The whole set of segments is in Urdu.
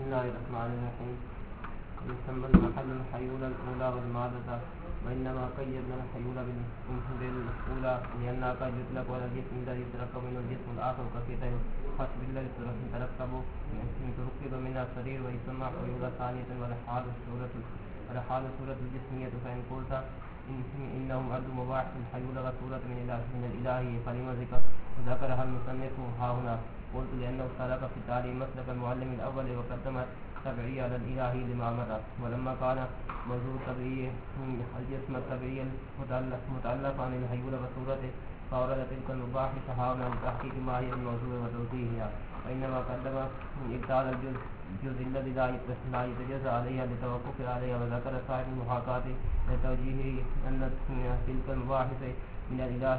الله الرحمن الرحيم. يسمى المحل الحيول الأولى والمادة، وإنما قيدنا الحيول بالأولى لأنها قد يطلق على الجسم الذي يتركب منه الجسم الآخر كقطع حسب الذي تركب منها السرير، ويسمى حيول ثانية والحال صورة الجسمية. فإن قلت إنهم أرض مباح الحيول وصورة من الإله فلما ذكرها المصنف ها هنا؟ قلت لأنه سلك في التعليم مسلك المعلم الأول وقدم التبعية على الإلهي لما مضى، ولما كان موضوع التبعية الجسم التبعي المتعلق عن الحيول وصورته فأورد تلك المباح تهاونا لتحقيق ما هي الموضوع وتوضيحها، وإنما قدم إبطال الجزء الذي لا يتجزأ عليها لتوقف عليها. وذكر صاحب المحاكاة لتوجيهه أن تلك المباحث من الإله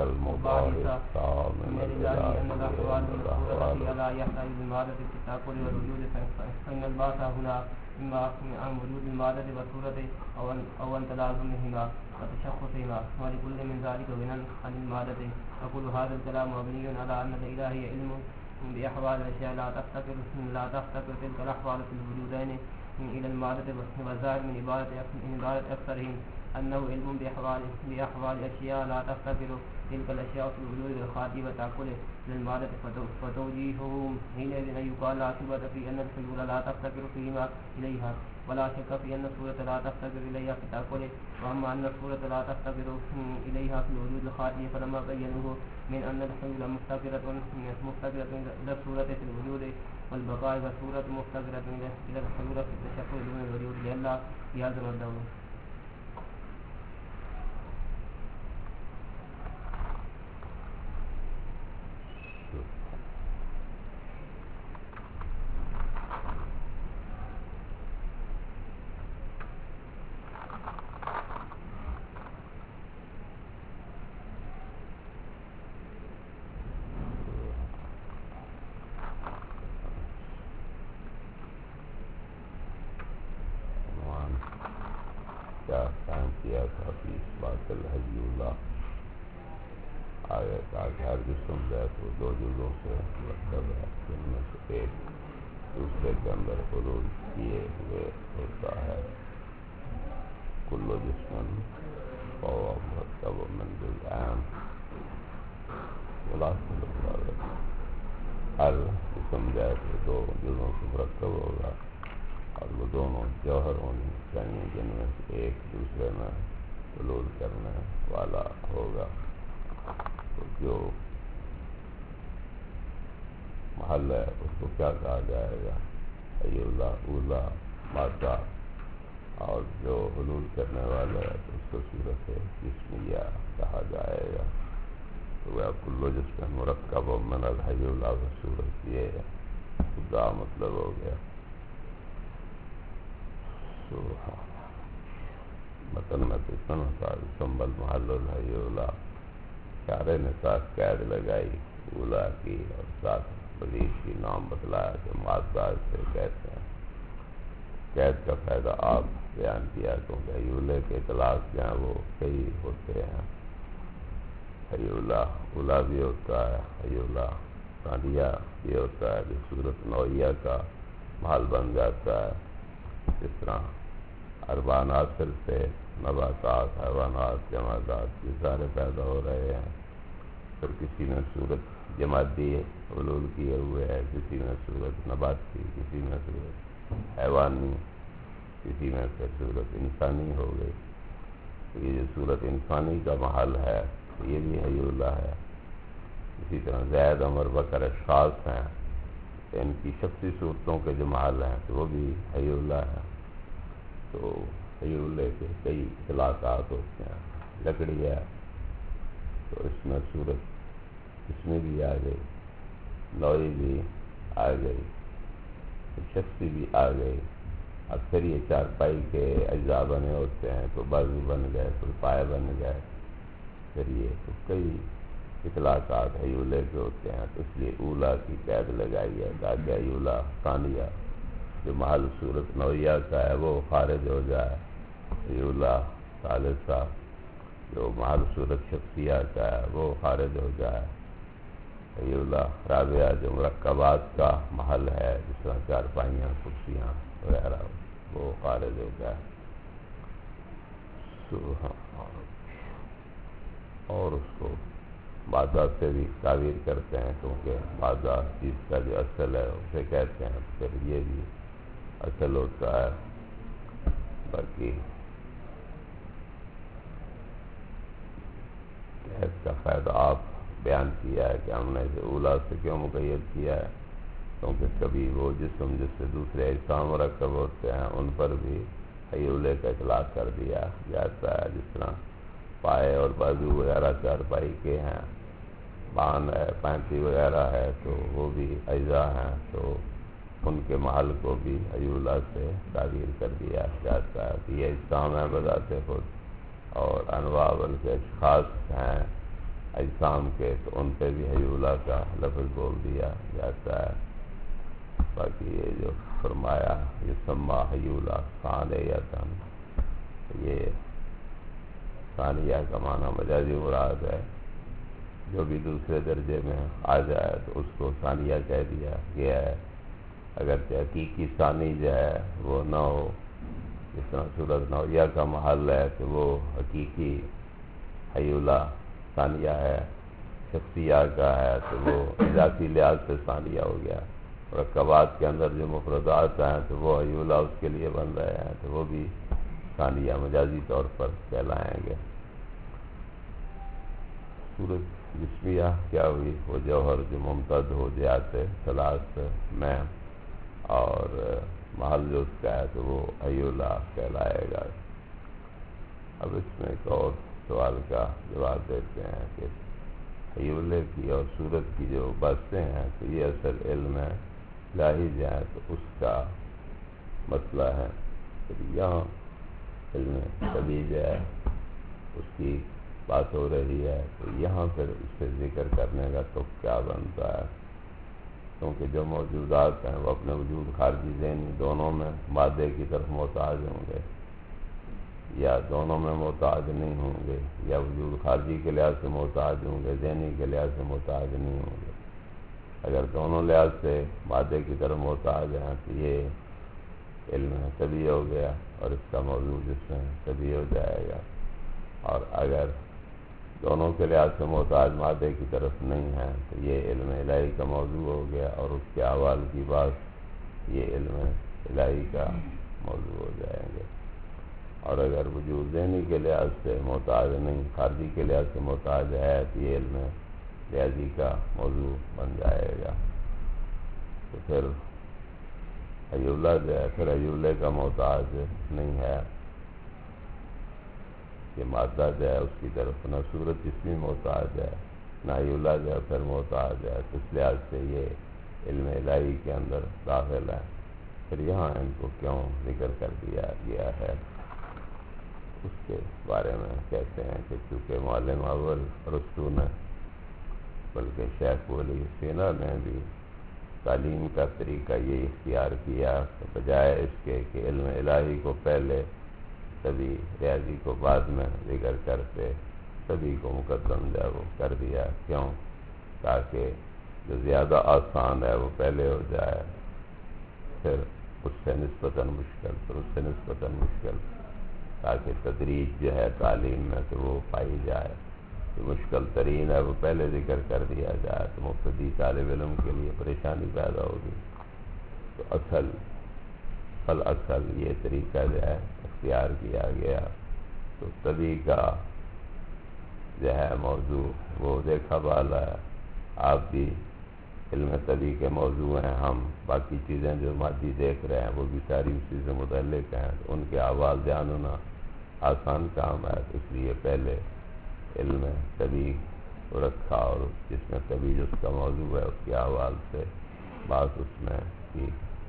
أن الأحوال المذكورة لا يحتاج للمادة في التأكل والوجود، فإن الباس هنا إما عن وجود المادة والصورة أو عن تلازمهما وتشخصهما، ولكل من ذلك غنى عن المادة. أقول هذا الكلام مبني على أن الإله علم بأحوال الأشياء لا تفتقر تلك الأحوال في الوجودين إلى المادة، والظاهر من عبارة أكثرهم أنه علم بأحوال أشياء لا تفتقر تلك الأشياء في الوجود والخاطئ وتأكل للمادة، فتوجيههم حينئذ أن يقال لا شبهة في أن الحلول لا تفتقر فيما إليها، ولا شك في أن الصورة لا تفتقر إليها في تأكله. وأما أن الصورة لا تفتقر إليها في الوجود الخاطئ فلما بينوه من أن الحلول مفتقرة إلى الصورة في الوجود والبقاء، والصورة مفتقرة إلى الحلول في التشكل دون الوجود لئلا يلزم الدولة. ہر جسم جو ہے تو دو جزوں سے مرکب ہے، جن میں سے ایک دوسرے کے اندر حلول کیے ہوئے ہوتا ہے۔ کل جسم فهو مرکب من جزئین ہر جسم جو ہے تو دو جزوں سے مرکب ہوگا اور وہ دونوں جوہر ہونے چاہیے جن میں سے ایک دوسرے میں حلول کرنے والا ہوگا۔ تو جو محل ہے اس کو کیا کہا جائے گا؟ حیولہ اولا مادہ، اور جو حلول کرنے والا ہے تو اس کو صورت جسمیہ کہا جائے گا۔ تو وہ کل جسم مرکب من الحیولہ و صورت یہ خدا مطلب ہو گیا۔ متن میں تو اتنا تھا سنبل محل الحیولہ، چارے نے ساتھ قید لگائی اولا کی اور ساتھ مزید کی نام بتلایا کہ معداد سے کہتے ہیں۔ قید کا فائدہ آپ بیان کیا کیونکہ حیولے کے اطلاق جو ہیں وہ کئی ہوتے ہیں۔ حیولہ اولا بھی ہوتا ہے، حیولہ ثانیہ بھی ہوتا ہے جو صورت نوعیہ کا محل بن جاتا ہے، جس طرح اربع عناصر سے نباتات، حیوانات، جمادات یہ سارے پیدا ہو رہے ہیں۔ پھر کسی نے صورت جمادی حلول کیے ہوئے ہے، کسی میں صورت نباتی، کسی میں صورت حیوانی، کسی میں پھر صورت انسانی ہو گئی۔ یہ جو صورت انسانی کا محل ہے یہ بھی حیولہ ہے۔ اسی طرح زید، عمر، بکر اشخاص ہیں، ان کی شخصی صورتوں کے جو محل ہیں تو وہ بھی حیولہ ہے۔ تو حیولے کے کئی اطلاقات ہوتے ہیں۔ لکڑی ہے تو اس میں صورت اس میں بھی آ گئی، نوعی بھی آ گئی، شخصی بھی آ گئی۔ اکثر یہ چارپائی کے اجزاء بنے ہوتے ہیں، تو بازو بن گئے، تو پائے بن گئے، پھر یہ تو کئی اطلاقات حیولے کے ہوتے ہیں۔ تو اس لیے اولا کی قید لگائی ہے تاکہ حیولہ ثانیہ جو محل صورت نوعیہ کا ہے وہ خارج ہو جائے، حیولہ ثالثہ جو محل صورت شخصیہ کا ہے وہ خارج ہو جائے۔ حیولہ رابعہ جو مرکبات کا محل ہے، جس طرح چارپائیاں، کرسیاں وغیرہ، وہ خارج ہو گیا۔ اور اس کو مادہ سے بھی تعبیر کرتے ہیں، کیونکہ مادہ چیز کا جو اصل ہے اسے کہتے ہیں، پھر یہ بھی اصل ہوتا ہے۔ باقی اس کا فائدہ آپ بیان کیا ہے کہ ہم نے اسے اولا سے کیوں مقید کیا ہے، کیونکہ کبھی وہ جسم جس سے دوسرے اجسام مرکب ہوتے ہیں ان پر بھی حیولے کا اطلاق کر دیا جاتا ہے، جس طرح پائے اور بازو وغیرہ چارپائی کے ہیں، بان ہے، پینتی وغیرہ ہے، تو وہ بھی اجزاء ہیں، تو ان کے محل کو بھی حیولہ سے تعبیر کر دیا جاتا ہے کہ یہ اجسام ہیں بذات خود، اور انواع بلکہ اشخاص ہیں اجسام کے، تو ان پہ بھی حیولہ کا لفظ بول دیا جاتا ہے۔ باقی یہ جو فرمایا یسمى حیولہ ثانیۃً، یہ ثانیہ کا معنی مجازی مراد ہے، جو بھی دوسرے درجے میں آ جائے تو اس کو ثانیہ کہہ دیا گیا ہے، اگرچہ حقیقی ثانی جو ہے وہ نہ ہو، جس طرح صورت نوعیہ کا محل ہے تو وہ حقیقی حیولہ ثانیہ ہے، شخصیہ کا ہے تو وہ ذاتی لحاظ سے ثانیہ ہو گیا، مرکبات کے اندر جو مفردات ہیں تو وہ حیولہ اس کے لیے بن رہے ہیں، تو وہ بھی ثانیہ مجازی طور پر کہلائیں گے۔ صورت جسمیہ کیا ہوئی؟ وہ جوہر جو ممتد ہو جہت ثلاث میں، اور محل جو اس کا ہے تو وہ حیولہ کہلائے گا۔ اب اس میں ایک اور سوال کا جواب دیتے ہیں کہ حیولے کی اور صورت کی جو بحثیں ہیں تو یہ اصل علم ہے الہی جو ہے، تو اس کا مسئلہ ہے، پھر یہاں علم طبیعی جو ہے اس کی بات ہو رہی ہے، تو یہاں پھر اس سے ذکر کرنے کا تو کیا بنتا ہے، کیونکہ جو موجودات ہیں وہ اپنے وجود خارجی ذہنی دونوں میں مادے کی طرف محتاج ہوں گے، یا دونوں میں محتاج نہیں ہوں گے، یا وجود خارجی کے لحاظ سے محتاج ہوں گے، ذہنی کے لحاظ سے محتاج نہیں ہوں گے۔ اگر دونوں لحاظ سے مادے کی طرف محتاج ہیں تو یہ علم طبیعی ہو گیا، اور اس کا موضوع جس میں طبیعی ہو جائے گا، اور اگر دونوں کے لحاظ سے محتاج مادے کی طرف نہیں ہے تو یہ علم الہی کا موضوع ہو گیا، اور اس کے احوال کی بات یہ علم الہی کا موضوع ہو جائیں گے۔ اور اگر وجود ذہنی کے لحاظ سے محتاج نہیں، خارجی کے لحاظ سے محتاج ہے تو یہ علم ریاضی کا موضوع بن جائے گا۔ تو پھر حیولہ جو ہے پھر حیولے کا محتاج نہیں ہے، کہ مادہ جو ہے اس کی طرف نہ صورت جسمی محتاج ہے، نہ حیولہ جو ہے پھر محتاج ہے، تو اس لحاظ سے یہ علم الہی کے اندر داخل ہے۔ پھر یہاں ان کو کیوں ذکر کر دیا گیا ہے، اس کے بارے میں کہتے ہیں کہ چونکہ معلم اول ارسطو نے، بلکہ شیخ ولی سینا نے بھی تعلیم کا طریقہ یہ اختیار کیا کہ بجائے اس کے کہ علم الہی کو پہلے سبھی ریاضی کو بعد میں ذکر کرتے، سبھی کو مقدم جو ہے وہ کر دیا، کیوں؟ تاکہ جو زیادہ آسان ہے وہ پہلے ہو جائے، پھر اس سے نسبتاً مشکل، پھر اس سے نسبتاً مشکل، تاکہ تدریج جو ہے تعلیم میں تو وہ پائی جائے، جو مشکل ترین ہے وہ پہلے ذکر کر دیا جائے تو مبتدی طالب علم کے لیے پریشانی پیدا ہوگی۔ تو اصل یہ طریقہ جو ہے اختیار کیا گیا، تو طبی کا جو ہے موضوع وہ دیکھا بالا ہے، آپ بھی علم طبی کے موضوع ہیں، ہم باقی چیزیں جو مادی دیکھ رہے ہیں وہ بھی ساری اسی سے متعلق ہیں، تو ان کے احوال جاننا آسان کام ہے، تو اس لیے پہلے علم طبی کو رکھا، اور جس میں طبی جو اس کا موضوع ہے اس کے احوال سے بات اس میں کی،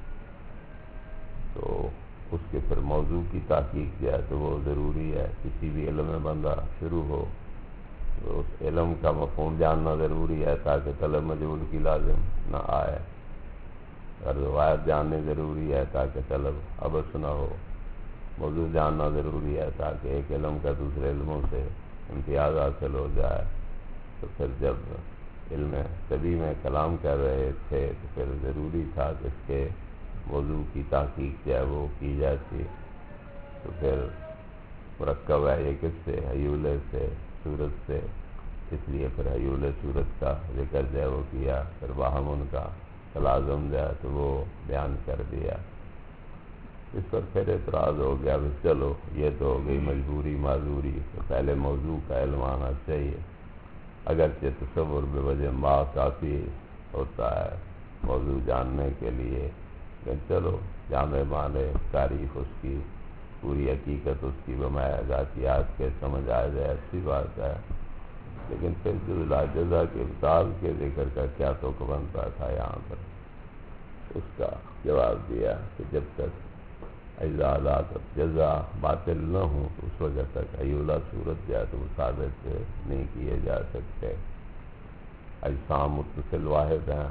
تو اس کے پھر موضوع کی تحقیق جو ہے تو وہ ضروری ہے، کسی بھی علم میں بندہ شروع ہو تو اس علم کا مفہوم جاننا ضروری ہے تاکہ طلب مجہول کی لازم نہ آئے، اور روایت جاننے ضروری ہے تاکہ طلب عبث نہ ہو، موضوع جاننا ضروری ہے تاکہ ایک علم کا دوسرے علموں سے امتیاز حاصل ہو جائے، تو پھر جب علم طبی میں کلام کر رہے تھے تو پھر ضروری تھا کہ اس کے موضوع کی تحقیق جو ہے وہ کی جاتی، تو پھر مرکب ہے یہ کس سے؟ حیولے سے، صورت سے، اس لیے پھر حیول صورت کا ذکر جو ہے وہ کیا، پھر باہم ان کا تلازم جو ہے تو وہ بیان کر دیا۔ اس پر پھر اعتراض ہو گیا، بس چلو یہ تو ہو گئی مجبوری معذوری، تو پہلے موضوع کا علم آنا چاہیے، اگرچہ تصور بے وجہ ما کافی ہوتا ہے موضوع جاننے کے لیے، لیکن چلو جامع معنی تعریف اس کی، پوری حقیقت اس کی بمائے ذاتیات کے سمجھ آ جائے اچھی بات ہے، لیکن پھر جزا کے ابطال کے ذکر کا کیا توقع بنتا تھا یہاں پر؟ اس کا جواب دیا کہ جب تک اجزاء لا جزا باطل نہ ہوں تو اس وجہ تک حیولہ صورت جو ہے تو وہ ثابت نہیں کیے جا سکتے۔ اجسام متصل واحد ہیں،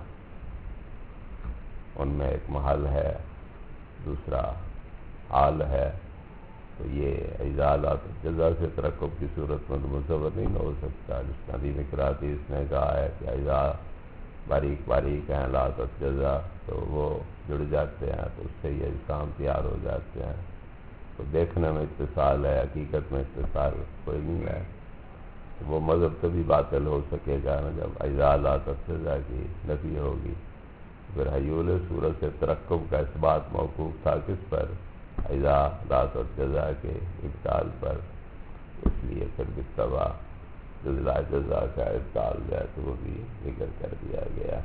ان میں ایک محل ہے، دوسرا حال ہے، تو یہ اجزاء لا جزا سے ترکب کی صورت میں تو متصور نہیں ہو سکتا، جس کا نبی مقراطیس نے کہا ہے کہ اجزاء باریک باریک ہیں لا جزا، تو وہ جڑ جاتے ہیں تو اس سے یہ اجسام تیار ہو جاتے ہیں، تو دیکھنے میں اتصال ہے، حقیقت میں اتصال کوئی نہیں ہے، تو وہ مذہب تبھی باطل ہو سکے گا نا جب اجزاء لا جزا کی نفی ہوگی۔ پھر حیول صورت سے ترکب کا اس بات موقوف تھا کس پر؟ اجزاء لا جزا کے ابطال پر، اس لیے پھر بالتبع جزا جزا کا ابطال جو ہے تو وہ بھی ذکر کر دیا گیا۔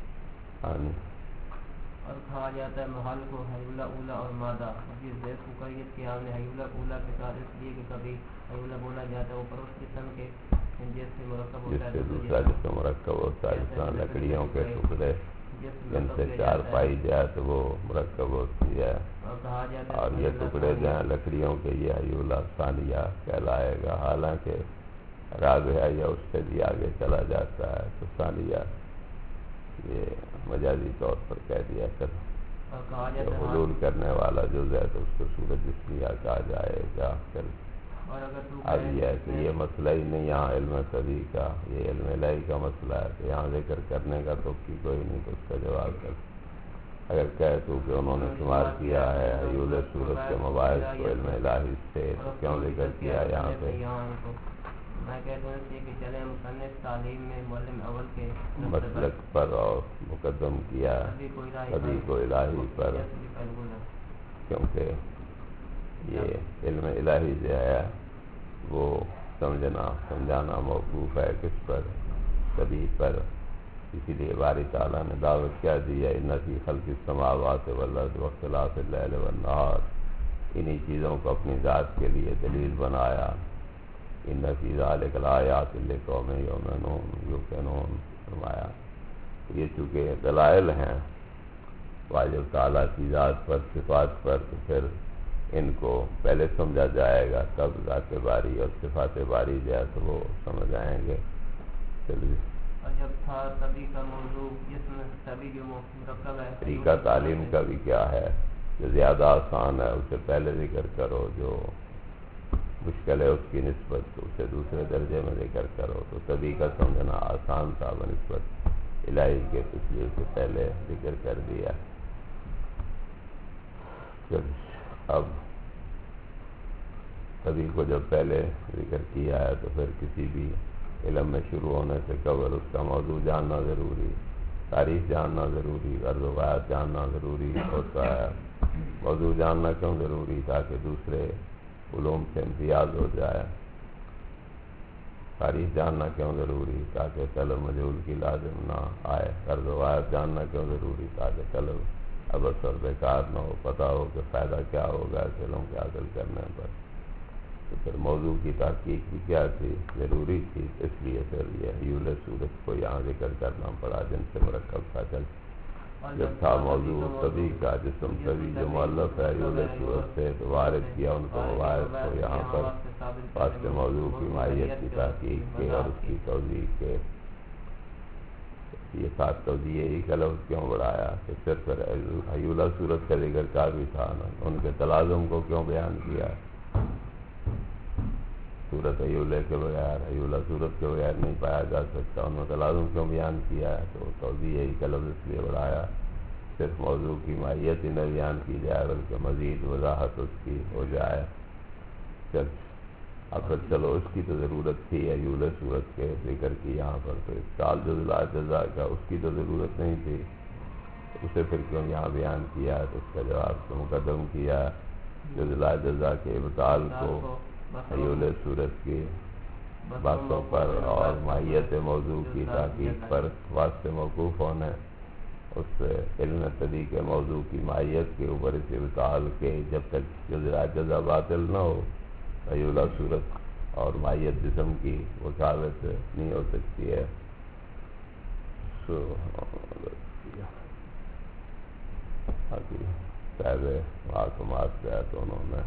اور کہا جاتا ہے محل کو حیولہ اولا اور مادہ، ابھی زید فقریت کے ہم نے حیولہ اولا کے ساتھ اس لیے کہ کبھی حیولہ بولا جاتا ہے اوپر اس قسم کے جس سے مرکب ہوتا ہے، جس سے دوسرا جسم مرکب ہوتا ہے، جس طرح لکڑیوں کے ٹکڑے جن سے چار پائی جائے تو وہ مرکب ہوتی ہے، اور یہ ٹکڑے جو ہیں لکڑیوں کے یہ حیولہ ثانیہ کہلائے گا، حالانکہ رابعہ یا اس سے بھی آگے چلا جاتا ہے تو ثانیہ یہ مجازی طور پر کہہ دیا کر حلول کرنے والا جو ہے تو اس کو صورت جسمیہ کہا جائے گا۔ پھر اب یہ ہے کہ یہ مسئلہ ہی نہیں یہاں علم طبی کا، یہ علم الہی کا مسئلہ ہے، کہ یہاں ذکر کرنے کا تو کوئی نہیں، تو اس کا جواب کر اگر کہے تو کہ انہوں نے شمار کیا ہے حیول صورت کے مباحث کو علم الہی سے، تو کیوں ذکر کیا یہاں پہ؟ میں کہتا ہوں کہ چلے مصنف تعلیم میں معلم اول کے مسلک پر اور مقدم کیا کبھی کو الہی پر، کیونکہ یہ علم الہی جو ہے وہ سمجھانا موقوف ہے کس پر؟ کبھی پر، اسی لیے باری تعالیٰ نے دعوت کیا دی ہے ان فی خلق السماوات والارض واختلاف اللیل والنہار، انہی چیزوں کو اپنی ذات کے لیے دلیل بنایا، ان فی ذلک لآیات لقوم یوقنون فرمایا۔ یہ چونکہ دلائل ہیں واجب تعالیٰ کی ذات پر، صفات پر، تو پھر ان کو پہلے سمجھا جائے گا، تب ذات باری اور صفات باری جو ہے تو وہ سمجھ آئیں گے۔ چلیے، اور جب تھا طبی کا موضوع جسم طبی جو مرکب ہے، طریقہ تعلیم کا بھی کیا ہے، جو زیادہ آسان ہے اسے پہلے ذکر کرو، جو مشکل ہے اس کی نسبت تو اسے دوسرے درجے میں ذکر کرو، تو طبی کا سمجھنا آسان تھا بنسبت الہی کے، اس لیے اسے پہلے ذکر کر دیا۔ اب طبی کو جب پہلے ذکر کیا ہے تو پھر کسی بھی علم میں شروع ہونے سے قبل اس کا موضوع جاننا ضروری، تاریخ جاننا ضروری، غرض و غایت جاننا ضروری ہوتا ہے۔ موضوع جاننا کیوں ضروری؟ تاکہ دوسرے علوم سے امتیاز ہو جائے۔ تاریخ جاننا کیوں ضروری؟ تاکہ طلب مجہول کی لازم نہ آئے۔ غرض و غایت جاننا کیوں ضروری؟ تاکہ طلب ابس اور بیکار نہ ہو، پتہ ہو کہ فائدہ کیا ہوگا اس علم کے حاصل کرنے پر۔ تو پھر موضوع کی تحقیق بھی کیا تھی؟ ضروری تھی، اس لیے پھر یہ حیول صورت کو یہاں ذکر کرنا پڑا، جن سے مرکب تھا چل جب تھا موضوع طبی کا، جسم طبی جو مؤلف ہے حیول صورت سے، تو وارد کیا ان کو مباحث کو یہاں پر واسطے موضوع کی ماہیت کی تحقیق کے اور اس کی توضیح کے۔ یہ ساتھ توضیح ہی کا لفظ کیوں بڑھایا کہ صرف حیولہ صورت کا ذکر کافی تھا نا، ان کے تلازم کو کیوں بیان کیا؟ صورت حیولے کے بغیر، حیولہ صورت کے بغیر نہیں پایا جا سکتا، ان میں تلازم کیوں بیان کیا ہے؟ تو توضیح یہی کا لفظ اس لیے بڑھایا صرف موضوع کی ماہیت ہی نہ بیان کی جائے بلکہ مزید وضاحت اس کی ہو جائے۔ اب پھر چلو اس کی تو ضرورت تھی حیولہ صورت کے ذکر کی یہاں پر، تو اشکال جز لا جزا کا اس کی تو ضرورت نہیں تھی، اسے پھر کیوں یہاں بیان کیا؟ تو اس کا جواب تو مقدم کیا جز لا جزا کے ابطال کو حیولہ صورت کی باتوں پر اور ماہیت موضوع کی تحقیق پر واسطے موقوف ہونے، اس علم طریق موضوع کی ماہیت کے اوپر اس ابطال کے جب تک جز لا جزا باطل نہ ہو حیولہ صورت اور ماہیت جسم کی وکالت نہیں ہو سکتی ہے۔ صاحب معصومات سے ہے تو انہوں نے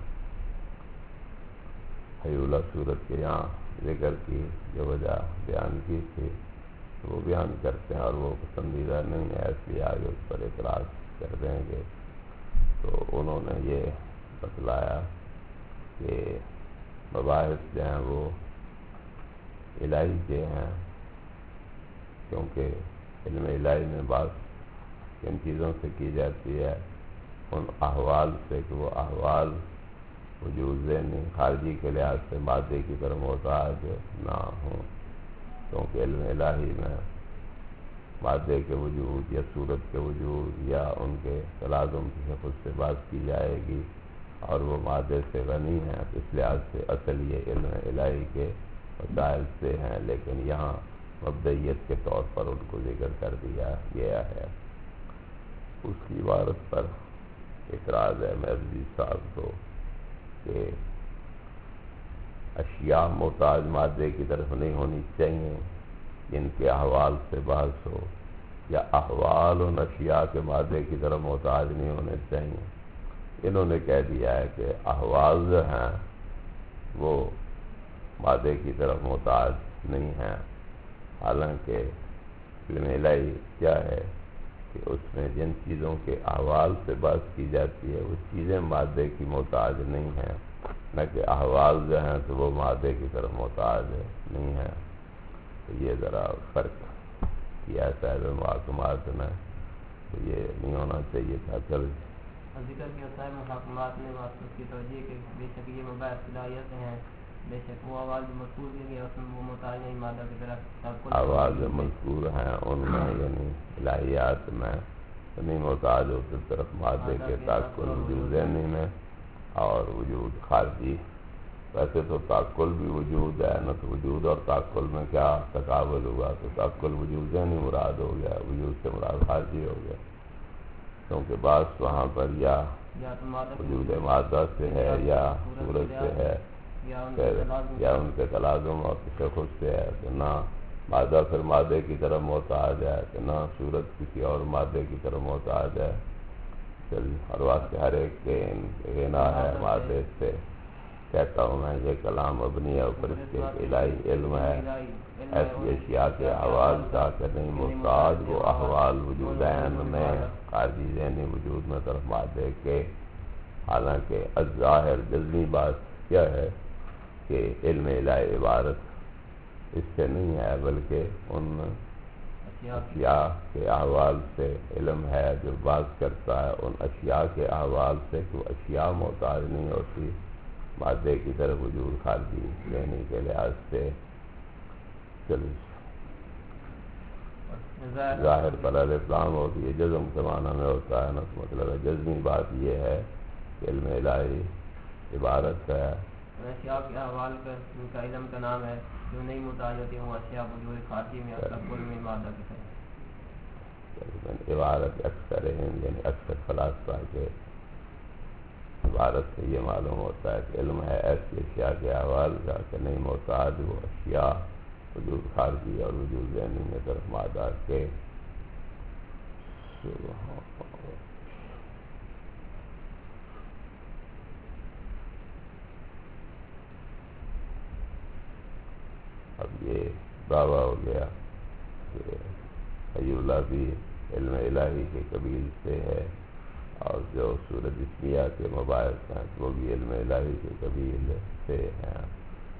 حیولہ صورت کے یہاں ذکر کی جو وجہ بیان کی تھی وہ بیان کرتے ہیں، اور وہ پسندیدہ نہیں ہے اس لیے آگے اس پر اعتراض کر دیں گے۔ تو انہوں نے یہ بتلایا کہ مباحث جو ہیں وہ الہی کے ہیں، کیونکہ علم الہی میں بات کن چیزوں سے کی جاتی ہے؟ ان احوال سے کہ وہ احوال وجود ذہنی خارجی کے لحاظ سے مادے کی طرف محتاج نہ ہوں، کیونکہ علم الہی میں مادے کے وجود یا صورت کے وجود یا ان کے تلازم کی خود سے بات کی جائے گی اور وہ مادے سے غنی ہیں، اس لحاظ سے اصل یہ علم الہی کے وسائل سے ہیں، لیکن یہاں مبدئیت کے طور پر ان کو ذکر کر دیا گیا ہے۔ اس کی عبارت پر اعتراض ہے محضی صاحب کو کہ اشیاء محتاج مادے کی طرف نہیں ہونی چاہیے جن کے احوال سے بحث ہو، یا احوال ان اشیاء کے مادے کی طرف محتاج نہیں ہونے چاہیے۔ انہوں نے کہہ دیا ہے کہ احوال جو ہیں وہ مادے کی طرف محتاج نہیں ہیں، حالانکہ علم الہی کیا ہے کہ اس میں جن چیزوں کے احوال سے بات کی جاتی ہے وہ چیزیں مادے کی محتاج نہیں ہیں، نہ کہ احوال جو ہیں تو وہ مادے کی طرف محتاج نہیں ہیں۔ تو یہ ذرا فرق کیا صاحب محاکمات میں، تو یہ نہیں ہونا چاہیے تھا۔ چل ذکر کیا صاحب محاکمات نے واقعہ کی توجہ کہ بے شک یہ مباحث صلاحیت ہیں، بے شک وہ آواز مذکور کی گئی اس میں وہ محتاج نہیں مادہ کی طرف، آواز مذکور ہیں ان میں یعنی الہیات میں نہیں محتاج ہو صرف طرف مادے کے تعقل وجود ذہنی میں اور وجود خارجی۔ ویسے تو تعقل بھی وجود ہے نا، تو وجود اور تعقل میں کیا تقابل ہوا؟ تو تعقل وجود ذہنی مراد ہو گیا، وجود سے مراد خارجی ہو گیا، کیونکہ بعض وہاں پر یا وجود مادہ سے ہے یا صورت سے ہے یا ان کے تلازم اور تشخص سے ہے، کہ نہ مادہ پھر مادے کی طرف محتاج ہے، کہ نہ صورت کسی اور مادے کی طرف محتاج ہے۔ ہر واسطے ہر ایک کے غنا ہے مادے سے۔ کہتا ہوں میں یہ کلام مبنی ہے اوپر اس کے الہی علم ہے، ایسی اشیاء کے احوال کا کہ نہیں محتاج وہ احوال وجود عین میں خارجی ذہنی وجود میں طرف مادے کے، حالانکہ الظاہر جزمی بات کیا ہے کہ علم الہی عبارت اس سے نہیں ہے، بلکہ ان اشیاء کے احوال سے علم ہے جو بات کرتا ہے ان اشیاء کے احوال سے کہ وہ اشیاء محتاج نہیں ہوتی مادے کی طرف وجود خارجی ذہنی کے لحاظ سے۔ ظاہر پر الاسلام ہوتی ہے، جزم کے معنی میں ہوتا ہے نا، مطلب ہے جزمی بات یہ ہے کہ علم الہی عبارت ہے اشیاء کے احوال کا ان کا علم کا نام ہے جو نہیں محتاج ہوتی وہ اشیاء وجود خارجی میں تقبل میں مادہ کی طرف۔ عبارت اکثر ہند یعنی اکثر فلاسفہ کے عبارت سے یہ معلوم ہوتا ہے کہ علم ہے ایسی اشیاء کے احوال کا کہ نہیں محتاج وہ اشیاء وجود خارجی اور وجود ذہنی میں طرف مادہ کے۔ اب یہ دعویٰ ہو گیا کہ حیولہ بھی علم الہی کے قبیل سے ہے، اور جو سورج جسمیہ کے مباحث ہیں وہ بھی علم الہی کے قبیل سے ہیں۔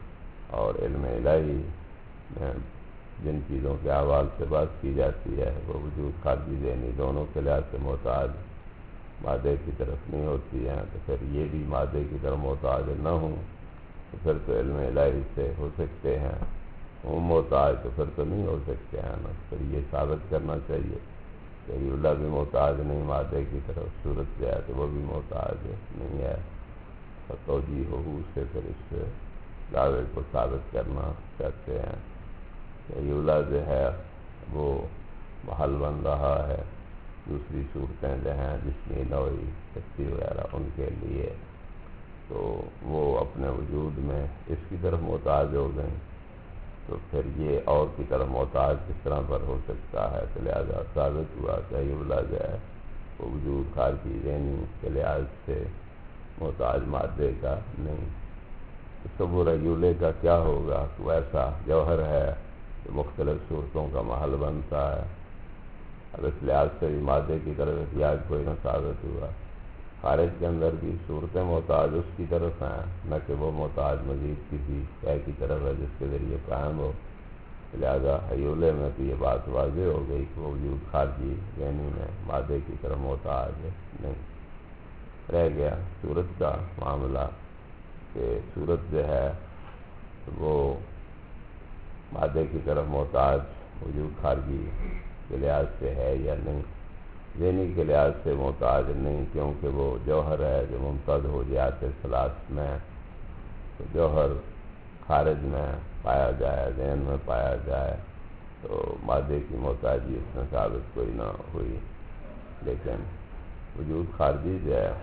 اور علم الہی میں جن چیزوں کے احوال سے بات کی جاتی ہے وہ وجود خارجی ذہنی دونوں کے لحاظ سے محتاج مادے کی طرف نہیں ہوتی ہیں، تو پھر یہ بھی مادے کی طرف محتاج نہ ہوں تو پھر تو علم الہی سے ہو سکتے ہیں، وہ محتاج تو پھر تو نہیں ہو سکتے ہیں نا۔ پھر یہ ثابت کرنا چاہیے کہ اللہ بھی محتاج نہیں مادے کی طرف، صورت جو ہے تو وہ بھی محتاج نہیں ہے، توجیہ ہو سے پھر اس دعوے کو ثابت کرنا چاہتے ہیں کہ اللہ جو ہے وہ محل بن رہا ہے دوسری صورتیں جو ہیں جسمی نوعی شکتی وغیرہ ان کے لیے، تو وہ اپنے وجود میں اس کی طرف محتاج ہو گئے، تو پھر یہ اور کی طرف محتاج کس طرح پر ہو سکتا ہے؟ تو لہٰذا ثابت ہوا کہ اللہ جو ہے وہ وجود خارجی ذہنی کے لحاظ سے محتاج مادے کا نہیں۔ تصور یولے کا کیا ہوگا؟ تو ایسا جوہر ہے جو مختلف صورتوں کا محل بنتا ہے، اب اس لحاظ سے بھی مادے کی طرف احتیاج کوئی نہ ثابت ہوا۔ خارج کے اندر بھی صورتیں محتاج اس کی طرف ہیں، نہ کہ وہ محتاج مزید کسی شے کی طرف ہے جس کے ذریعے قائم ہو، لہذا حیولے میں تو یہ بات واضح ہو گئی کہ وہ وجود خارجی ذہنی میں مادے کی طرف محتاج نہیں۔ رہ گیا صورت کا معاملہ کہ صورت جو ہے وہ مادے کی طرف محتاج وجود خارجی کے لحاظ سے ہے یا نہیں؟ ذہنی کے لحاظ سے محتاج نہیں، کیونکہ وہ جوہر ہے جو ممتد ہو جاتے ثلاث میں، تو جوہر خارج میں پایا جائے، ذہن میں پایا جائے تو مادے کی محتاجی اس میں ثابت کوئی نہ ہوئی، لیکن وجود خارجی جو ہے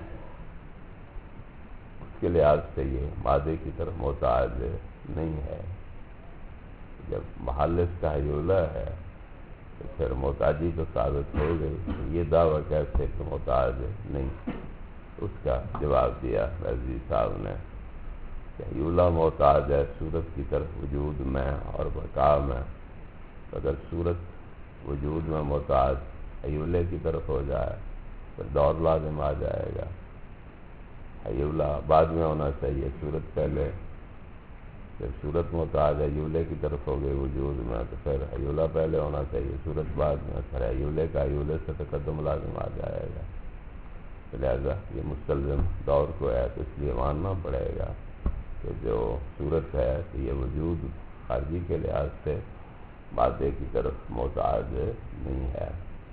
اس کے لحاظ سے یہ مادے کی طرف محتاج نہیں ہے۔ جب محل اس کا حیولہ ہے تو پھر محتاجی تو ثابت ہو گئی، یہ دعویٰ کیسے کہ محتاج نہیں؟ اس کا جواب دیا رضوی صاحب نے کہ حیولہ محتاج ہے صورت کی طرف وجود میں اور بقا میں، اگر صورت وجود میں محتاج حیولے کی طرف ہو جائے پھر دور لازم آ جائے گا، حیولہ بعد میں ہونا چاہیے، صورت پہلے، جب صورت محتاج حیولے کی طرف ہو گئی وجود میں تو پھر حیولہ پہلے ہونا چاہیے، صورت بعد میں، پھر حیولے کا حیولے سے تقدم لازم آ جائے گا، لہذا یہ مستلزم دور کو ہے، تو اس لیے ماننا پڑے گا کہ جو صورت ہے تو یہ وجود خارجی کے لحاظ سے مادے کی طرف محتاج نہیں ہے۔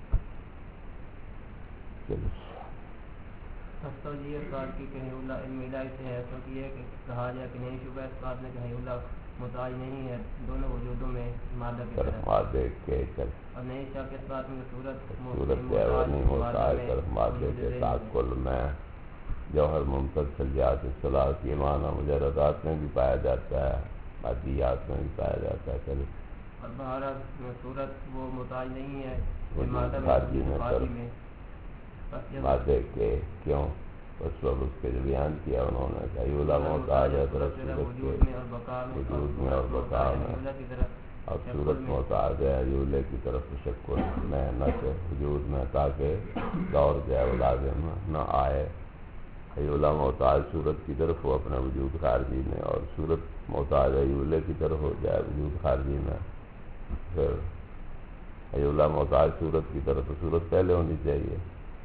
یہ بات کی کہ اللہ علم الہی سے ہے، تو یہ کہ کہا جائے کہ نہیں شبہ اس بات میں کہ اللہ محتاج نہیں ہے دونوں وجودوں میں مادہ کی طرف، مادے کے اور نہیں شک اس بات میں کہ صورت ہے وہ نہیں محتاج طرف مادے کے تعقل میں جوہر ممتد جات اصطلاحات یہ معنی مجردات میں بھی پایا جاتا ہے، مادیات میں بھی پایا جاتا ہے، اور بہرحال صورت وہ محتاج نہیں ہے خارجی میں مادے کے کیوں اس وقت اس کے جو بیان کیا انہوں نے کہ حیولہ محتاج ہے طرف صورت کے وجود میں اور بقا میں، اب صورت محتاج ہے حیولے کی طرف تشکل میں نہ کہ وجود میں، تاکہ دور جائے وہ لازم نہ آئے۔ حیولہ محتاج صورت کی طرف ہو اپنے وجود خارجی میں، اور صورت محتاج حیولے کی طرف ہو جائے وجود خارجی میں، پھر حیولہ محتاج صورت کی طرف تو صورت پہلے ہونی چاہیے،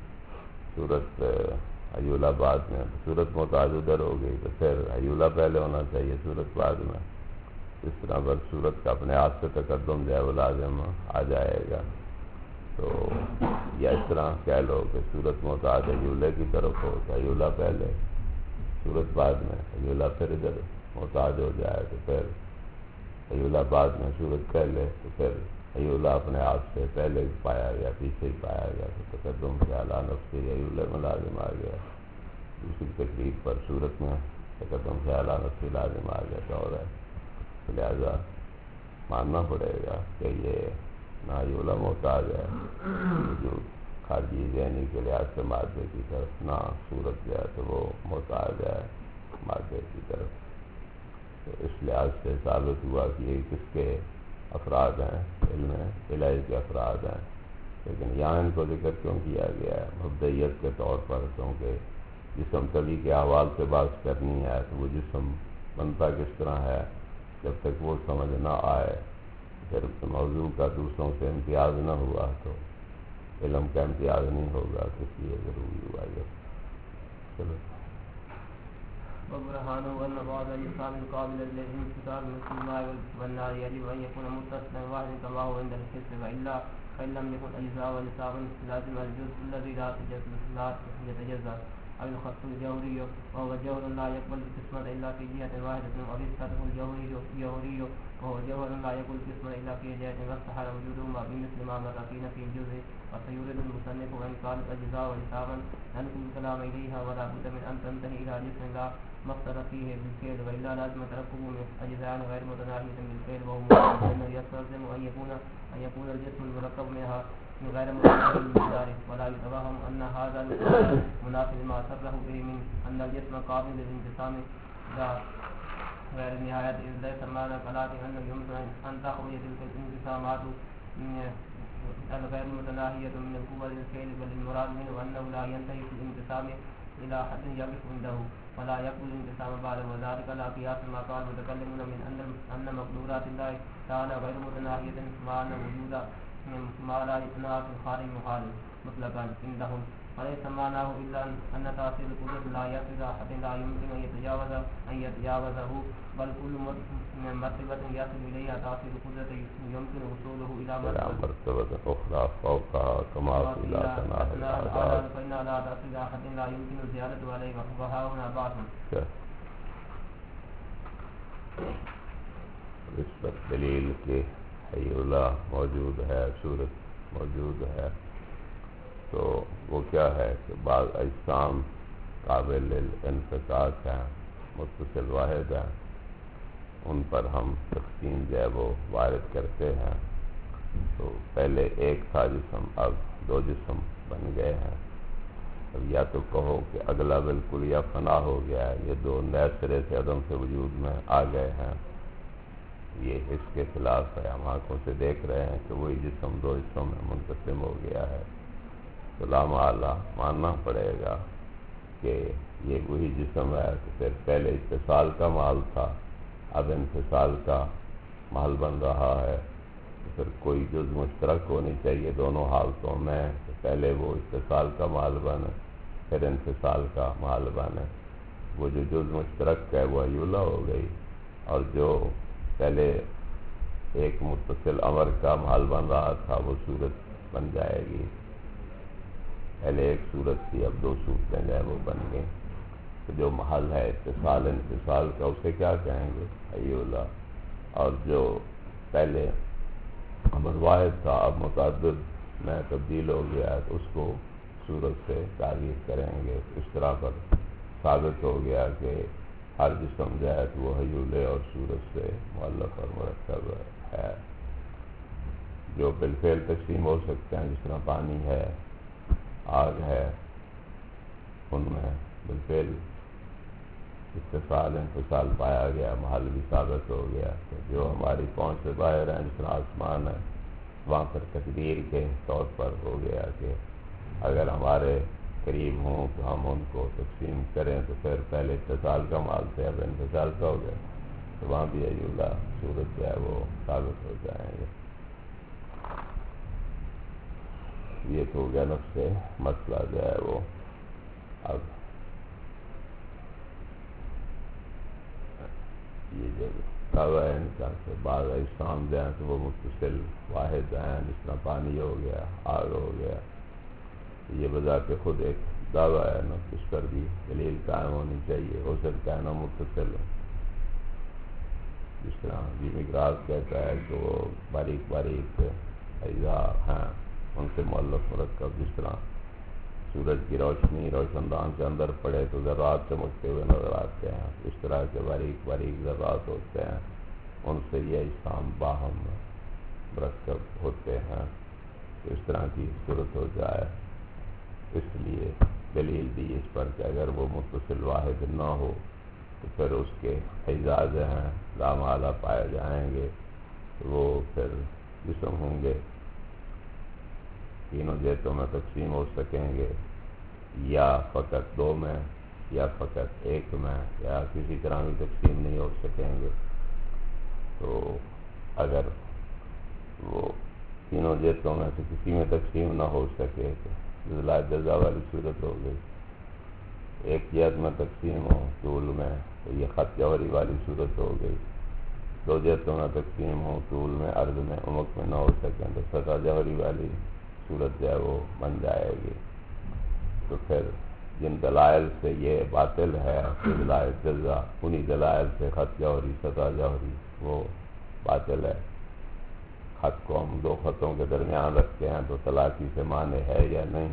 صورت حیولہ بعد میں، صورت محتاج ادھر ہو گئی تو پھر حیولہ پہلے ہونا چاہیے صورت بعد میں، اس طرح پر صورت کا اپنے آپ سے تقدم جو ہے وہ لازم آ جائے گا۔ تو یا اس طرح کہہ لو کہ صورت محتاج حیولے کی طرف ہو تو حیولہ پہلے صورت بعد میں، حیولہ پھر ادھر محتاج ہو جائے تو پھر حیولہ بعد میں صورت پہلے، تو پھر حیولہ اپنے آپ سے پہلے پایا گیا پیچھے ہی پایا گیا، تو تقدم سے اعلیٰ نفس کے حیولے میں لازم آ گیا، دوسری تقریب پر صورت میں تقدم سے اعلیٰ نفس لازم آ گیا تو ہے، لہذا ماننا پڑے گا کہ یہ نہ حیولہ محتاج ہے وجود خارجی ذہنی کے لحاظ سے مادے کی طرف، نہ صورت جو ہے تو وہ محتاج ہے مادے کی طرف، تو اس لحاظ سے ثابت ہوا کہ یہ کس کے افراد ہیں؟ علم الہی کے افراد ہیں، لیکن یہاں ان کو ذکر کیوں کیا گیا ہے؟ مبدئیت کے طور پر، کیونکہ جسم طبی کے احوال سے بات کرنی ہے تو وہ جسم بنتا کس طرح ہے، جب تک وہ سمجھ نہ آئے، پھر موضوع کا دوسروں سے امتیاز نہ ہوا تو علم کا امتیاز نہیں ہوگا، تو اس لیے ضروری ہوا یہ. چلو وبرهانه أن بعض الإسلام القابل للانفصال مثل الماء والنار يجب أن يكون متصلا واحدا كما هو عند الحس، وإلا فإن لم يكن أجزاء والإسلام لازم الجزء الذي لا يتجزأ أو الخط الجوهري، وهو جوهر لا يقبل القسمة إلا في جهة واحدة، أو السطح الجوهري وهو جوهر لا يقبل القسمة إلا في جهة، واستحال وجودهما بمثل ما مر فينا في الجزء. وسيورد المصنف وإن قالت أجزاء والإسلام ننقل الكلام إليها، ولا بد من أن تنتهي إلى جسم لا مصدر فيه بالفعل، وإلا لازم تركه من أجزاء غير متناهية بالفعل، وهو أنه يستلزم أن يكون الجسم المركب منها من غير متناهي بالمقدار، ولا يتوهم أن هذا منافي لما صرح به من أن الجسم قابل للانقسام إلى غير النهاية، إذ ليس معنى كلام أنه يمكن أن تخرج تلك الانقسامات الغير متناهية من القوة للفعل، بل المراد منه أنه لا ينتهي في الانقسام إلى حد يقف عنده ولا يقبل الانقسام بعده، وذلك لا قياس ما قال المتكلمون من أن مقدورات الله تعالى غير متناهية، مع أن وجود ما لا يتناهى في الخارج مخالف مطلقا عندهم، وليس معناه إلا أن تأثير القدرة لا يصل أحد لا يمكن أن يتجاوزه، بل كل مرتبة يصل إليها تأثير القدرة يمكن وصوله إلى مرتبة أخرى فوقها كما في لا تناهي الأعداد، فإنها لا تصل أحد لا يمكن الزيادة عليه، وها هنا بعض. اس پر دلیل کہ حی اللہ موجود ہے، صورت موجود ہے، تو وہ کیا ہے کہ بعض اجسام قابل انفکاک ہیں، متصل واحد ہیں، ان پر ہم تقسیم جو ہے وہ وارد کرتے ہیں. تو پہلے ایک تھا جسم، اب دو جسم بن گئے ہیں. اب یا تو کہو کہ اگلا بالکل یا فنا ہو گیا ہے، یہ دو نئے سرے سے عدم سے وجود میں آ گئے ہیں. یہ اس کے خلاف ہے. ہم آنکھوں سے دیکھ رہے ہیں کہ وہی جسم دو حصوں میں منقسم ہو گیا ہے. تو لا محالہ ماننا پڑے گا کہ یہ وہی جسم ہے. تو پھر پہلے اتصال کا محل تھا، اب انفصال کا محل بن رہا ہے. تو پھر کوئی جز مشترک ہونی چاہیے دونوں حالتوں میں. تو پہلے وہ اتصال کا محل بنے، پھر انفصال کا محل بنے. وہ جو جز مشترک ہے وہ ایولا ہو گئی، اور جو پہلے ایک متصل امر کا محل بن رہا تھا وہ صورت بن جائے گی. پہلے ایک صورت تھی، اب دو صورتیں جو ہے وہ بن گئیں. تو جو محل ہے اتصال انفصال کا اسے کیا کہیں گے؟ ایولا. اور جو پہلے امر واحد تھا اب متعدد میں تبدیل ہو گیا ہے، تو اس کو صورت سے تعبیر کریں گے. اس طرح پر ثابت ہو گیا کہ ہر جسم جو ہے وہ حیولے اور صورت سے مؤلف اور مرکب ہے. جو بالفعل تقسیم ہو سکتے ہیں، جس طرح پانی ہے، آگ ہے، ان میں بالفعل اتصال انفصال پایا گیا، محل بھی ثابت ہو گیا. تو جو ہماری پہنچ سے باہر ہیں، جس طرح آسمان ہے، وہاں پر تقدیر کے طور پر ہو گیا کہ اگر ہمارے قریب ہوں تو ہم ان کو تقسیم کریں، تو پھر پہلے اتصال کا محل سے اب انفصال کا ہو گیا. تو وہاں بھی ایولا صورت جو ہے وہ ثابت ہو جائیں گے. یہ تو ہو گیا نفس مسئلہ جو ہے وہ. اب یہ جو دعویٰ ہے ان کا کہ بعض اجسام جو ہیں تو وہ متصل واحد ہیں، جس طرح پانی ہو گیا، آگ ہو گیا. یہ بذات خود ایک دعویٰ ہے نا، اس پر بھی دلیل قائم ہونی چاہیے. ہو سکتا ہے نا متصل ہو، جس طرح جی مقراض کہتا ہے کہ وہ باریک باریک اجزاء ہیں، ان سے مؤلف مرکب. جس طرح سورج کی روشنی روشن دان کے اندر پڑے تو ذرات چمکتے ہوئے نظر آتے ہیں، اس طرح کے باریک باریک ذرات ہوتے ہیں، ان سے یہ اجسام باہم مرکب ہوتے ہیں. تو اس طرح کی صورت ہو جائے، اس لیے دلیل دی اس پر کہ اگر وہ متصل واحد نہ ہو تو پھر اس کے اجزاء جو ہیں لامحالہ پائے جائیں گے. وہ پھر جسم ہوں گے، تینوں جہتوں میں تقسیم ہو سکیں گے، یا فقط دو میں، یا فقط ایک میں، یا کسی طرح بھی تقسیم نہیں ہو سکیں گے. تو اگر وہ تینوں جہتوں میں سے کسی میں تقسیم نہ ہو سکے تو جزلا جزا والی صورت ہو گئی. ایک جہت میں تقسیم ہو طول میں تو یہ خط جوہری والی صورت ہو گئی. دو جہتوں میں تقسیم ہو طول میں عرض میں عمق میں نہ ہو سکیں تو سطح جوہری والی صورت جو ہے وہ بن جائے گی. تو پھر جن دلائل سے یہ باطل ہے جزلا جزا انہی دلائل سے خط جوہری سطح جوہری وہ باطل ہے. خط کو ہم دو خطوں کے درمیان رکھتے ہیں تو طلاقی سے معنی ہے یا نہیں؟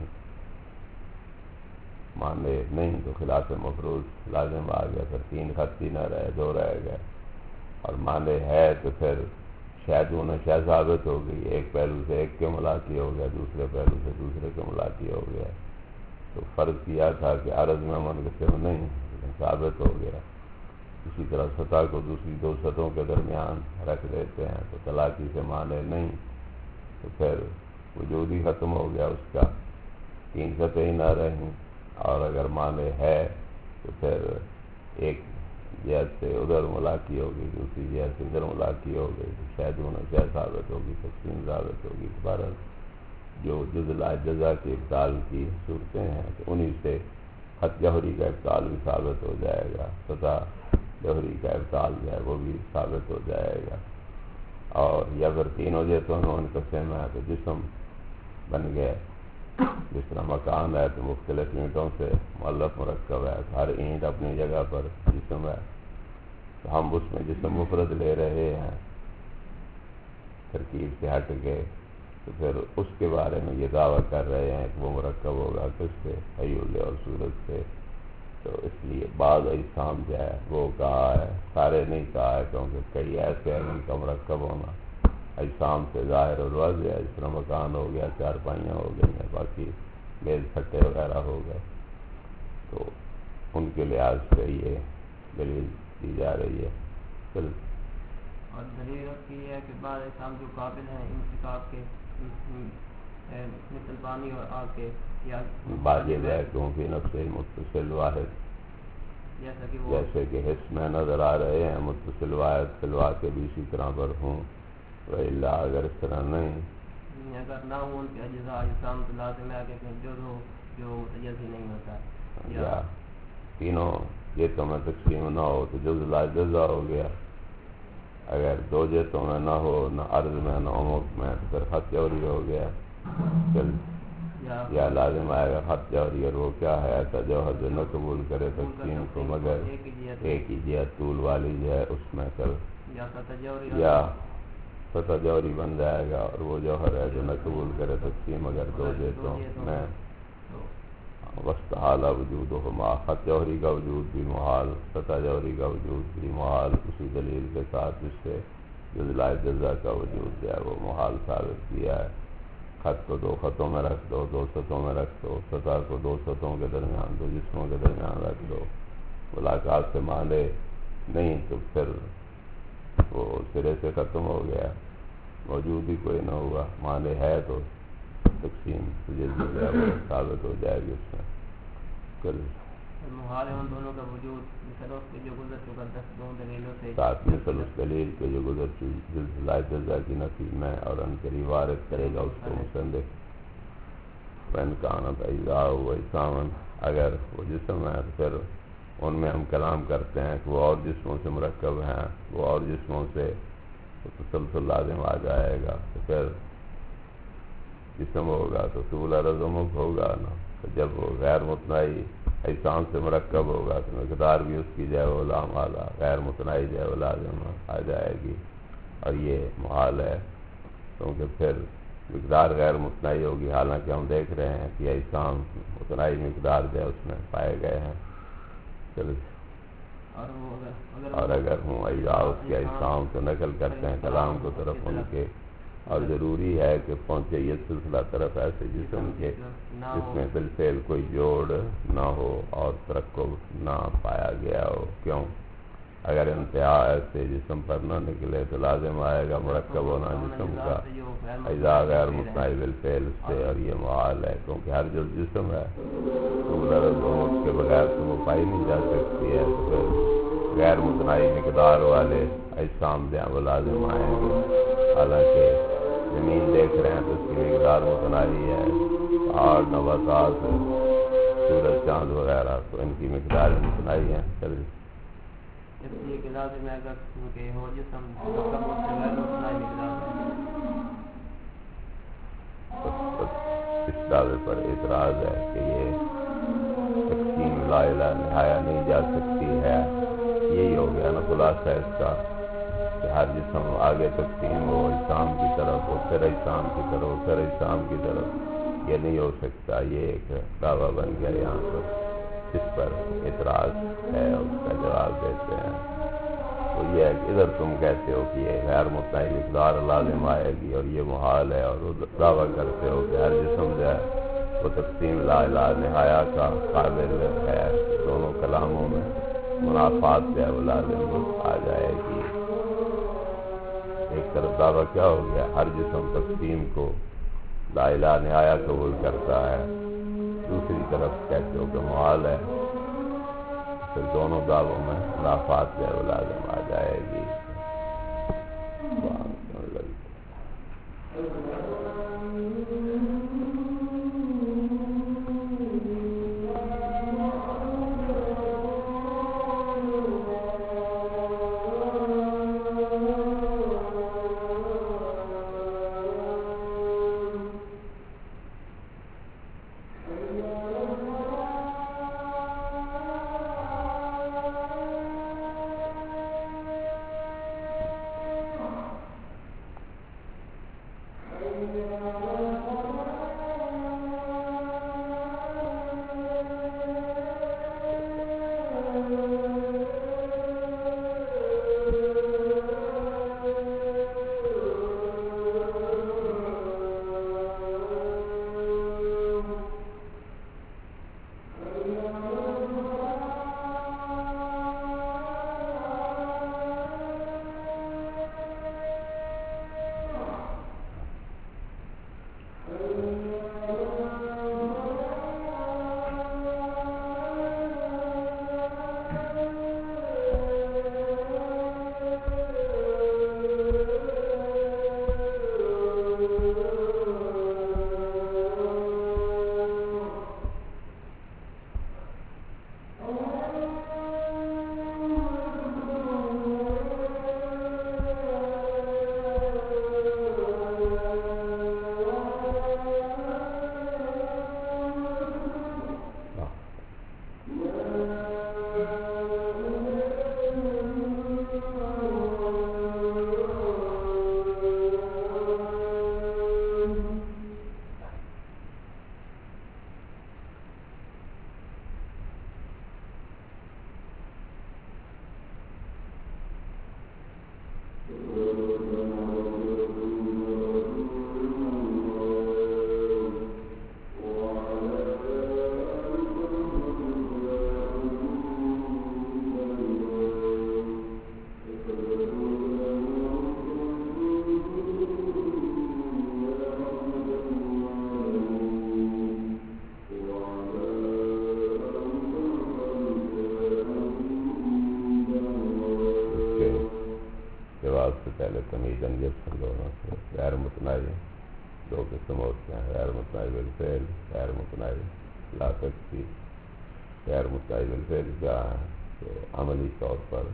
معنی نہیں تو خلاف مفروض لازم آ گیا. پھر تین خط ہی نہ رہے دو رہ گئے. اور معنی ہے تو پھر شاید انہیں شاید ثابت ہو گئی. ایک پہلو سے ایک کے ملاقی ہو گیا دوسرے پہلو سے دوسرے کے ملاقی ہو گیا. تو فرض کیا تھا کہ عرض میں منقسم نہیں لیکن ثابت ہو گیا. اسی طرح سطح کو دوسری دو سطحوں کے درمیان رکھ دیتے ہیں تو طلاقی سے معنی نہیں تو پھر وجود ہی ختم ہو گیا اس کا. تین سطحیں نہ رہیں. اور اگر معنی ہے تو پھر ایک جہت سے ادھر ملاقی ہوگی دوسری جہت سے ادھر ملاقی ہو گئی تو شاید انہیں شاید ثابت ہوگی تقسیم ثابت ہوگی. بہرحال جو جزلا جزا کے ابطال کی صورتیں ہیں تو انہی سے خط جوہری کا ابطال بھی ثابت ہو جائے گا. سطح جوہری کا ابطال جو ہے وہ بھی ثابت ہو جائے گا. اور یا پھر تینوں جہتوں میں منقسم ہے تو جسم بن گئے. جس طرح مکان ہے تو مختلف اینٹوں سے مؤلف مرکب ہے. ہر اینٹ اپنی جگہ پر جسم ہے. تو ہم اس میں جسم مفرد لے رہے ہیں ترکیب سے ہٹ کے تو پھر اس کے بارے میں یہ دعویٰ کر رہے ہیں کہ وہ مرکب ہوگا کس سے حیول اور صورت سے. تو اس لیے بعض اجسام جو ہے وہ کہا ہے سارے نہیں کہا ہے کیونکہ کئی ایسے ہیں جن کا مرکب ہونا اجسام سے ظاہر اور واضح ہے. جس طرح مکان ہو گیا چار پائیاں ہو گئی ہیں باقی میز پھٹے وغیرہ ہو گئے تو ان کے لحاظ سے یہ دلیل دی جا رہی ہے. پھر اور دلیل کی ہے کہ بعض اجسام جو قابل ہیں انتخاب کے مثل پانی اور آگ کے یا واجب ہے کیونکہ نفس متصل واحد جیسے کہ حص میں نظر آ رہے ہیں متصل واحد فلوا کے بھی اسی طرح پر ہوں وإلا اگر اس طرح نہیں اگر نہ ہوں ان کے اجزاء اجسام تو لازم ہے کہ جو ہو جو متجز ہی نہیں ہوتا یا تینوں جہتوں میں تقسیم نہ ہو تو جزلا جزا ہو گیا. اگر دو جہتوں میں نہ ہو نہ عرض میں نہ عمق میں تو پھر خط جوہری ہو گیا. چل یا لازم آئے گا خط جوہری. اور وہ کیا ہے ایسا جوہر جو نہ قبول کرے تقسیم کو مگر ایک ہی جہت طول والی جو ہے اس میں کر یا سطح جوہری بن جائے گا. اور وہ جوہر ہے جو نہ قبول کرے تقسیم اگر دو جہتوں میں وسطحال وجود ہما. خط جوہری کا وجود بھی محال سطح جوہری کا وجود بھی محال اسی دلیل کے ساتھ جس سے جزلا جزا کا وجود جو ہے وہ محال ثابت کیا ہے. خط کو دو خطوں میں رکھ دو دو سطحوں میں رکھ دو. سطح کو دو سطحوں کے درمیان دو جسموں کے درمیان رکھ دو. ملاقات سے مانے نہیں تو پھر وہ سرے سے ختم ہو گیا. موجود ہی کوئی نہ ہوا. مانے ہے تو تقسیم جو ہے وہ ثابت ہو جائے گی اس میں. محال ہے ان دونوں کا وجود مثل اس کے جو گزر چکا دو دلیلوں سے ساتھ مثل اس دلیل کے جو گزر چکی جزلا جزا کی نفی میں اور ان قریب وارد کرے گا اس کو مسندق. وَإِنْ كَانَتْ أَجْزَاؤُهُ وَأَجْسَامًا اگر وہ جسم ہے تو پھر ان میں ہم کلام کرتے ہیں کہ وہ اور جسموں سے مرکب ہیں وہ اور جسموں سے تسلسل لازم آ جائے گا. تو پھر جسم ہوگا تو طول عرض عمق ہوگا نا. تو جب وہ غیر متناہی اجسام سے مرکب ہوگا تو مقدار بھی اس کی جو ہے وہ لام آلہ غیر متناہی جو ہے وہ لازم آ جائے گی. اور یہ محال ہے کیونکہ پھر مقدار غیر متناہی ہوگی. حالانکہ ہم دیکھ رہے ہیں کہ اجسام متناہی مقدار جو ہے اس میں پائے گئے ہیں. اور اگر ہوں اجزاء اس کے اجسام تو نقل کرتے ہیں کلام کو طرف ان کے. اور ضروری ہے کہ پہنچے یہ سلسلہ طرف ایسے جسم کے جس میں بالفعل کوئی جوڑ نہ ہو اور ترکب نہ پایا گیا ہو. کیوں اگر انتہا ایسے جسم پر نہ نکلے تو لازم آئے گا مرکب ہونا جسم کا اجزاء غیر متناہی بالفعل سے. اور یہ محال ہے کیونکہ ہر جو جسم ہے طول عرض عمق کے بغیر تو وہ پائی نہیں جا سکتی ہے. تو غیر متناہی مقدار والے اجسام دیں وہ لازم آئیں گے، حالانکہ زمین دیکھ رہے ہیں تو اس کی مقدار متناہی ہے، اور نباتات سورج چاند وغیرہ تو ان کی مقدار متناہی ہے۔ اس لیے کہ لازم ہے اگر کہ ہو جسم مطلب اس سے غیر متناہی مقدار اس دعوے پر اعتراض ہے کہ یہ تقسیم لا الہ نہایا نہیں جا سکتی ہے۔ یہی ہو گیا نا خلاصہ اس کا کہ ہر جسم آگے تقسیم ہو اجسام کی طرف ہو، پھر اجسام کی طرف، پھر اجسام کی طرف، یہ نہیں ہو سکتا۔ یہ ایک دعویٰ بن گیا یہاں پر، اس پر اعتراض ہے، اس کا جواب دیتے ہیں۔ تو یہ ہے کہ ادھر تم کہتے ہو کہ یہ غیر متناہی مقدار لازم آئے گی اور یہ محال ہے، اور دعویٰ کرتے ہو کہ ہر جسم جو ہے وہ تقسیم لا الہ نہایا کا قابل ہے۔ دونوں کلاموں میں منافات جو ہے وہ لازم آ جائے گی۔ ایک طرف دعویٰ کیا ہو گیا، ہر جسم تقسیم کو لا الہ نہایا قبول کرتا ہے، دوسری طرف کہتے ہو کہ محال ہے، پھر دونوں دعووں میں منافات جو ہے وہ لازم آ جائے گی۔ پہلے تمیز انگیز دونوں سے غیر متناہی دو قسم ہوتے ہیں، غیر متناہی بالفعل، غیر متناہی لا سکتی۔ غیر متناہی بالفعل کیا ہے کہ عملی طور پر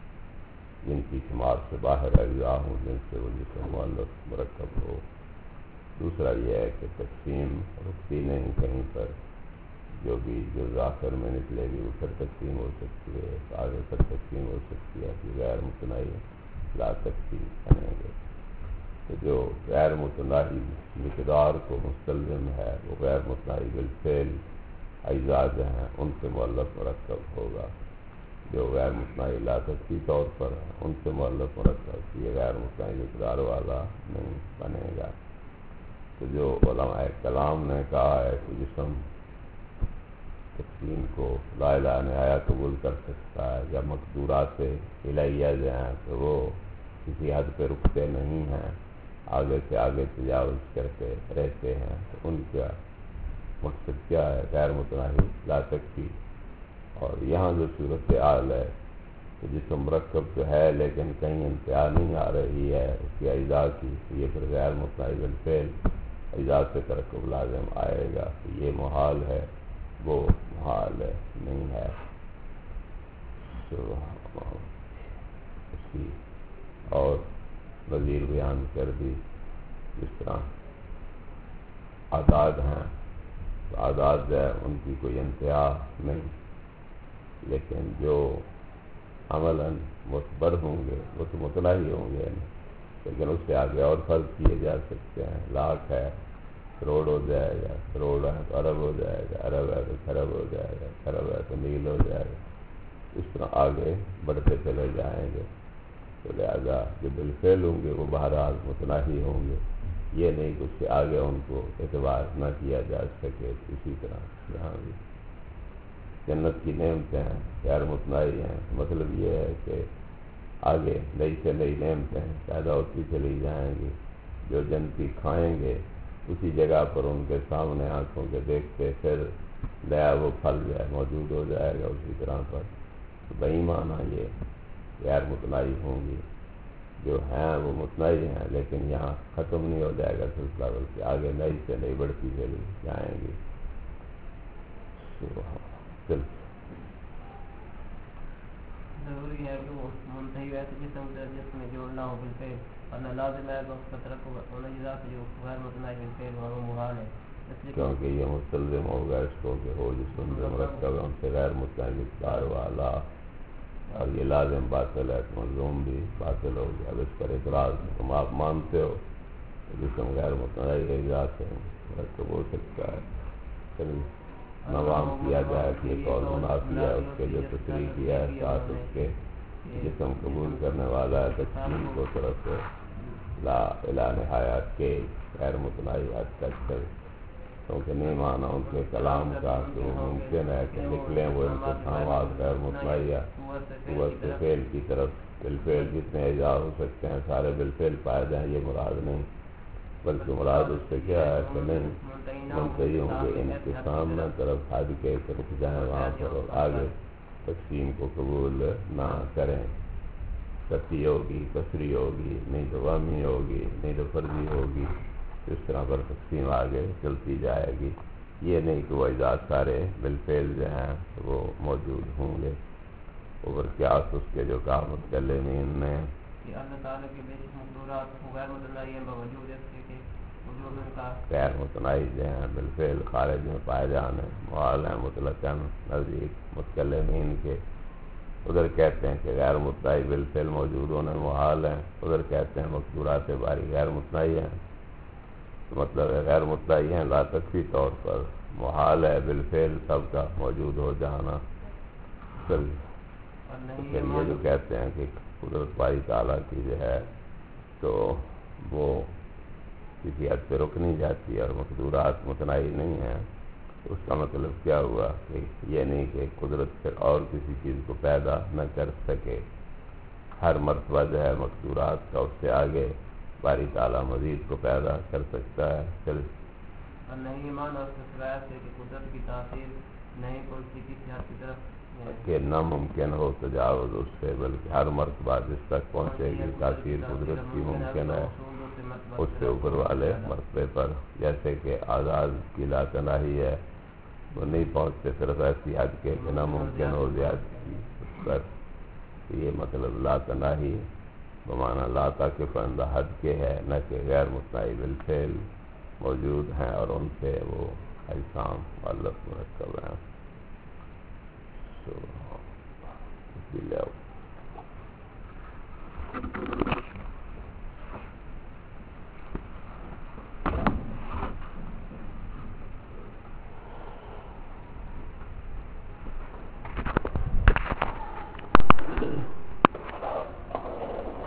جن کی شمار سے باہر اجزاء ہوں جن سے وہ جسم مؤنث مرکب ہو۔ دوسرا یہ ہے کہ تقسیم رکتی نہیں، کہیں پر جو بھی جز آخر میں نکلے گی وہ پھر تقسیم ہو سکتی ہے، آگے پھر تقسیم ہو سکتی ہے، کہ غیر متناہی لا سکتی بنیں گے۔ تو جو غیر متناہی مقدار کو مستلزم ہے وہ غیر متناہی بالفعل اجزاء جو ہیں ان سے مؤلف مرکب ہوگا، جو غیر متناہی لا سکتی طور پر ہے ان سے مؤلف مرکب یہ غیر متناہی مقدار والا نہیں بنے گا۔ تو جو علماء کلام نے کہا ہے کہ جسم تقسیم کو لا الہ نہایہ قبول کر سکتا ہے، یا مقدورات الہیہ جو ہیں تو وہ کسی حد پہ رکتے نہیں ہیں، آگے سے آگے تجاوز کرتے رہتے ہیں، تو ان کا مقصد کیا ہے؟ غیر متناہی لا سکتی۔ اور یہاں جو صورت حال ہے تو جسم مرکب تو ہے لیکن کہیں انتہا نہیں آ رہی ہے اس کی اجزاء کی، تو یہ پھر غیر متنائی بالفعل اجزاء سے ترکب لازم آئے گا، یہ محال ہے وہ محال ہے نہیں ہے۔ اسی اور مزید بیان کر دی، جس طرح اعداد ہیں تو اعداد جو ہے ان کی کوئی انتہا نہیں، لیکن جو عملاً معتبر ہوں گے وہ تو متناہی ہوں گے، لیکن اس سے آگے اور فرض کیے جا سکتے ہیں۔ لاکھ ہے کروڑ ہو جائے گا، کروڑ ہے تو ارب ہو جائے گا، ارب ہے تو کھرب ہو جائے گا، کھرب ہے تو میل ہو جائے گا، اس طرح آگے بڑھتے چلے جائیں گے۔ تو لہذا جو بالفعل ہوں گے وہ بہرحال متناہی ہوں گے، یہ نہیں کہ اس سے آگے ان کو اعتبار نہ کیا جا سکے۔ اسی طرح یہاں بھی جنت کی نعمتیں ہیں غیر متناہی ہیں، مطلب یہ ہے کہ آگے نئی سے نئی نعمتیں پیدا ہوتی چلی جائیں گی، جو جنتی کھائیں گے اسی جگہ پر ان کے سامنے آنکھوں کے دیکھتے پھر نیا وہ پھل جو ہے موجود ہو جائے گا اسی طرح پر۔ تو بےایمانہ یہ غیر متناہی ہوں گی، جو ہیں وہ متناہی ہیں لیکن یہاں ختم نہیں ہو جائے گا سلسلہ، بلکہ آگے نئی سے نئی بڑھتی چلی جائیں گی۔ ضروری ہے کہ وہ منتہی ویسے جسم میں جوڑنا ہو بالفعل، ورنہ لازم ہے کہ اس کا ترکب ان اجزاء سے جو غیر متناہی بالفعل اور وہ محال ہے، کیونکہ یہ مستلزم ہوگا اس کو کہ ہو جسم سے مرکب ان سے غیر متناہی مقدار والا، اور یہ لازم باطل ہے تو ملزوم بھی باطل ہو گیا۔ اب اس پر اعتراض تم آپ مانتے ہو کہ جسم غیر متناہی اجزاء سے مرکب ہو سکتا ہے، پھر نوام کیا جائے کہ یہ قول منافی ہے، اس کے جو تصریح کیا ہے ساتھ اس کے جسم قبول کرنے والا ہے تقسیم کو طرف لا الہ نہایت کے غیر متناہی حد تک ہے، کیونکہ نہیں مانا ان کے کلام کا کہ وہ ممکن ہے کہ نکلیں وہ انقسامات غیر متناہی قوت سے فعل کی طرف، بالفعل جتنے اجزاء ہو سکتے ہیں سارے بالفعل پائے جائیں، یہ مراد نہیں، بلکہ مراد اس سے کیا ہے کہ نہیں منتہی ہوں گے انقسام نہ طرف حد کے طرف جائیں وہاں پر، اور آگے تقسیم کو قبول نہ کریں، قطعی ہوگی کسری ہوگی نہیں تو وامی ہوگی نہیں تو فرضی ہوگی، اس طرح پر تقسیم آگے چلتی جائے گی، یہ نہیں کہ وہ اجزاء سارے بالفعل جو ہیں وہ موجود ہوں گے۔ اور قیاس اس کے جو کہا متکلمین نے کہ اللہ تعالیٰ کے بے شک مقدورات غیر متناہی ہیں باوجود اس کے کہ وجود ان کا غیر متناہی جو ہیں بالفعل خارج میں پائے جانے محال ہیں مطلقاً نزدیک متکلمین کے، ادھر کہتے ہیں کہ غیر متناہی بالفعل موجود ہونے محال ہیں، ادھر کہتے ہیں مقدورات باری غیر متناہی ہیں، مطلب ہے غیر متناہی ہیں لا تکفی طور پر، محال ہے بالفعل سب کا موجود ہو جانا۔ پھر یہ جو کہتے ہیں کہ قدرت باری تعالیٰ کی جو ہے تو وہ کسی حد پہ رک نہیں جاتی اور مقدورات متناہی نہیں ہیں، اس کا مطلب کیا ہوا کہ یہ نہیں کہ قدرت پھر اور کسی چیز کو پیدا نہ کر سکے، ہر مرتبہ جو ہے مقدورات کا اس سے آگے باری تعالیٰ مزید کو پیدا کر سکتا ہے۔ اور نہیں ایمان اور سوائے سے کہ قدرت کی تاثیر نہیں پہنچتی کسی حد کی طرف کہ ناممکن ہو تجاوز اس سے، بلکہ ہر مرتبہ جس تک پہنچے گی تاثیر قدرت کی ممکن ہے اس سے اوپر والے مرتبے پر، جیسے کہ آزاد کی لا تناہی ہے وہ نہیں پہنچتے صرف ایسی حد کے کہ ناممکن ہو زیادتی اس پر، یہ مطلب لا تناہی بمعنی لا تاکف اندہ حد کے ہے، نہ کہ غیر متناہی بالفعل موجود ہیں اور ان سے وہ اجسام مؤلف مرکب ہیں۔